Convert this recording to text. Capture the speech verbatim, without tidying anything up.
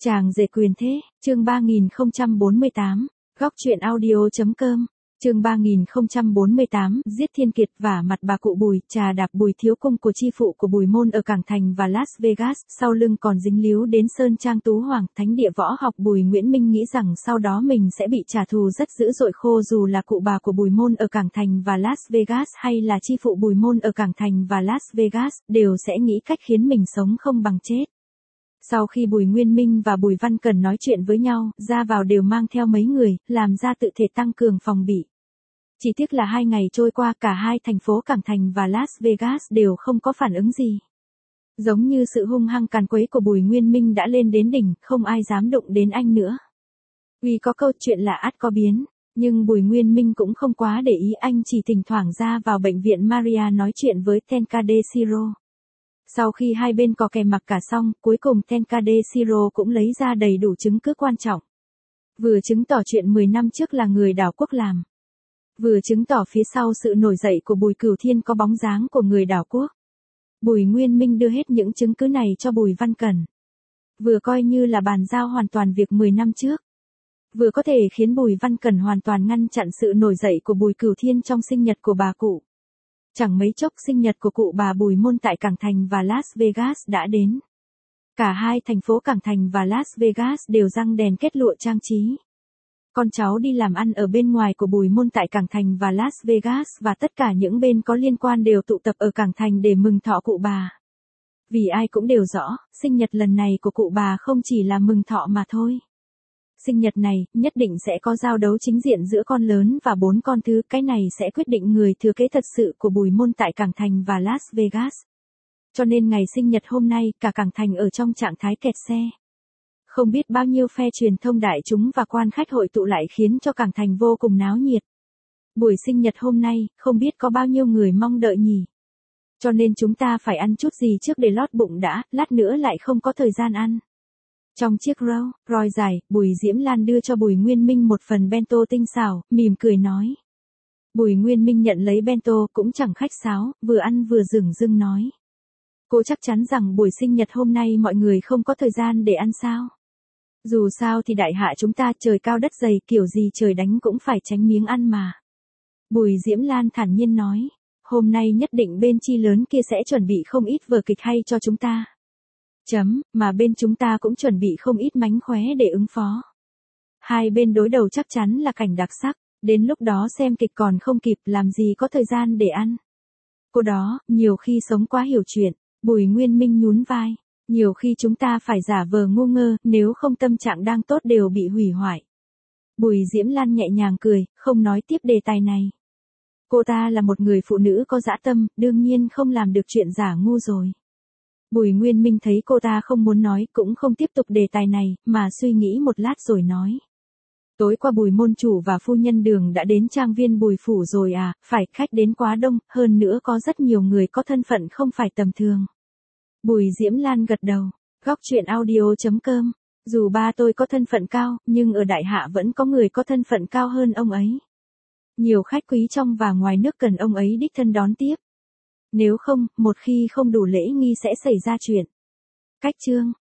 Chàng rể quyền thế, chương ba nghìn không trăm bốn mươi tám, góc truyện audio.com, chương ba nghìn không trăm bốn mươi tám, giết Thiên Kiệt vả mặt bà cụ Bùi, trà đạp Bùi thiếu cung của chi phụ của Bùi môn ở Cảng Thành và Las Vegas, sau lưng còn dính líu đến Sơn Trang Tú Hoàng, thánh địa võ học. Bùi Nguyễn Minh nghĩ rằng sau đó mình sẽ bị trả thù rất dữ dội, khô dù là cụ bà của Bùi môn ở Cảng Thành và Las Vegas hay là chi phụ Bùi môn ở Cảng Thành và Las Vegas, đều sẽ nghĩ cách khiến mình sống không bằng chết. Sau khi Bùi Nguyên Minh và Bùi Văn Cẩn nói chuyện với nhau, ra vào đều mang theo mấy người, làm ra tự thể tăng cường phòng bị. Chỉ tiếc là hai ngày trôi qua, cả hai thành phố Cảng Thành và Las Vegas đều không có phản ứng gì. Giống như sự hung hăng càn quấy của Bùi Nguyên Minh đã lên đến đỉnh, không ai dám đụng đến anh nữa. Vì có câu chuyện là ắt có biến, nhưng Bùi Nguyên Minh cũng không quá để ý, anh chỉ thỉnh thoảng ra vào bệnh viện Maria nói chuyện với Tenkadeshiro. Sau khi hai bên cò kè mặc cả xong, cuối cùng Tenkadeshiro cũng lấy ra đầy đủ chứng cứ quan trọng. Vừa chứng tỏ chuyện mười năm trước là người đảo quốc làm. Vừa chứng tỏ phía sau sự nổi dậy của Bùi Cửu Thiên có bóng dáng của người đảo quốc. Bùi Nguyên Minh đưa hết những chứng cứ này cho Bùi Văn Cẩn. Vừa coi như là bàn giao hoàn toàn việc mười năm trước. Vừa có thể khiến Bùi Văn Cẩn hoàn toàn ngăn chặn sự nổi dậy của Bùi Cửu Thiên trong sinh nhật của bà cụ. Chẳng mấy chốc sinh nhật của cụ bà Bùi môn tại Cảng Thành và Las Vegas đã đến. Cả hai thành phố Cảng Thành và Las Vegas đều răng đèn kết lụa trang trí. Con cháu đi làm ăn ở bên ngoài của Bùi môn tại Cảng Thành và Las Vegas và tất cả những bên có liên quan đều tụ tập ở Cảng Thành để mừng thọ cụ bà. Vì ai cũng đều rõ, sinh nhật lần này của cụ bà không chỉ là mừng thọ mà thôi. Sinh nhật này, nhất định sẽ có giao đấu chính diện giữa con lớn và bốn con thứ, cái này sẽ quyết định người thừa kế thật sự của Bùi môn tại Cảng Thành và Las Vegas. Cho nên ngày sinh nhật hôm nay, cả Cảng Thành ở trong trạng thái kẹt xe. Không biết bao nhiêu phe truyền thông đại chúng và quan khách hội tụ lại khiến cho Cảng Thành vô cùng náo nhiệt. Buổi sinh nhật hôm nay, không biết có bao nhiêu người mong đợi nhỉ. Cho nên chúng ta phải ăn chút gì trước để lót bụng đã, lát nữa lại không có thời gian ăn. Trong chiếc Rolls Royce dài, Bùi Diễm Lan đưa cho Bùi Nguyên Minh một phần bento tinh xảo, mỉm cười nói. Bùi Nguyên Minh nhận lấy bento cũng chẳng khách sáo, vừa ăn vừa dửng dưng nói. Cô chắc chắn rằng buổi sinh nhật hôm nay mọi người không có thời gian để ăn sao? Dù sao thì đại hạ chúng ta trời cao đất dày, kiểu gì trời đánh cũng phải tránh miếng ăn mà. Bùi Diễm Lan thản nhiên nói. Hôm nay nhất định bên chi lớn kia sẽ chuẩn bị không ít vở kịch hay cho chúng ta. Chấm, mà bên chúng ta cũng chuẩn bị không ít mánh khóe để ứng phó. Hai bên đối đầu chắc chắn là cảnh đặc sắc, đến lúc đó xem kịch còn không kịp, làm gì có thời gian để ăn. Cô đó, nhiều khi sống quá hiểu chuyện, Bùi Nguyên Minh nhún vai. Nhiều khi chúng ta phải giả vờ ngu ngơ, nếu không tâm trạng đang tốt đều bị hủy hoại. Bùi Diễm Lan nhẹ nhàng cười, không nói tiếp đề tài này. Cô ta là một người phụ nữ có dã tâm, đương nhiên không làm được chuyện giả ngu rồi. Bùi Nguyên Minh thấy cô ta không muốn nói, cũng không tiếp tục đề tài này, mà suy nghĩ một lát rồi nói. Tối qua Bùi môn chủ và phu nhân Đường đã đến trang viên Bùi phủ rồi à, phải, khách đến quá đông, hơn nữa có rất nhiều người có thân phận không phải tầm thường. Bùi Diễm Lan gật đầu, góc truyện audio.com, dù ba tôi có thân phận cao, nhưng ở đại hạ vẫn có người có thân phận cao hơn ông ấy. Nhiều khách quý trong và ngoài nước cần ông ấy đích thân đón tiếp. Nếu không, một khi không đủ lễ nghi sẽ xảy ra chuyện. Cách chương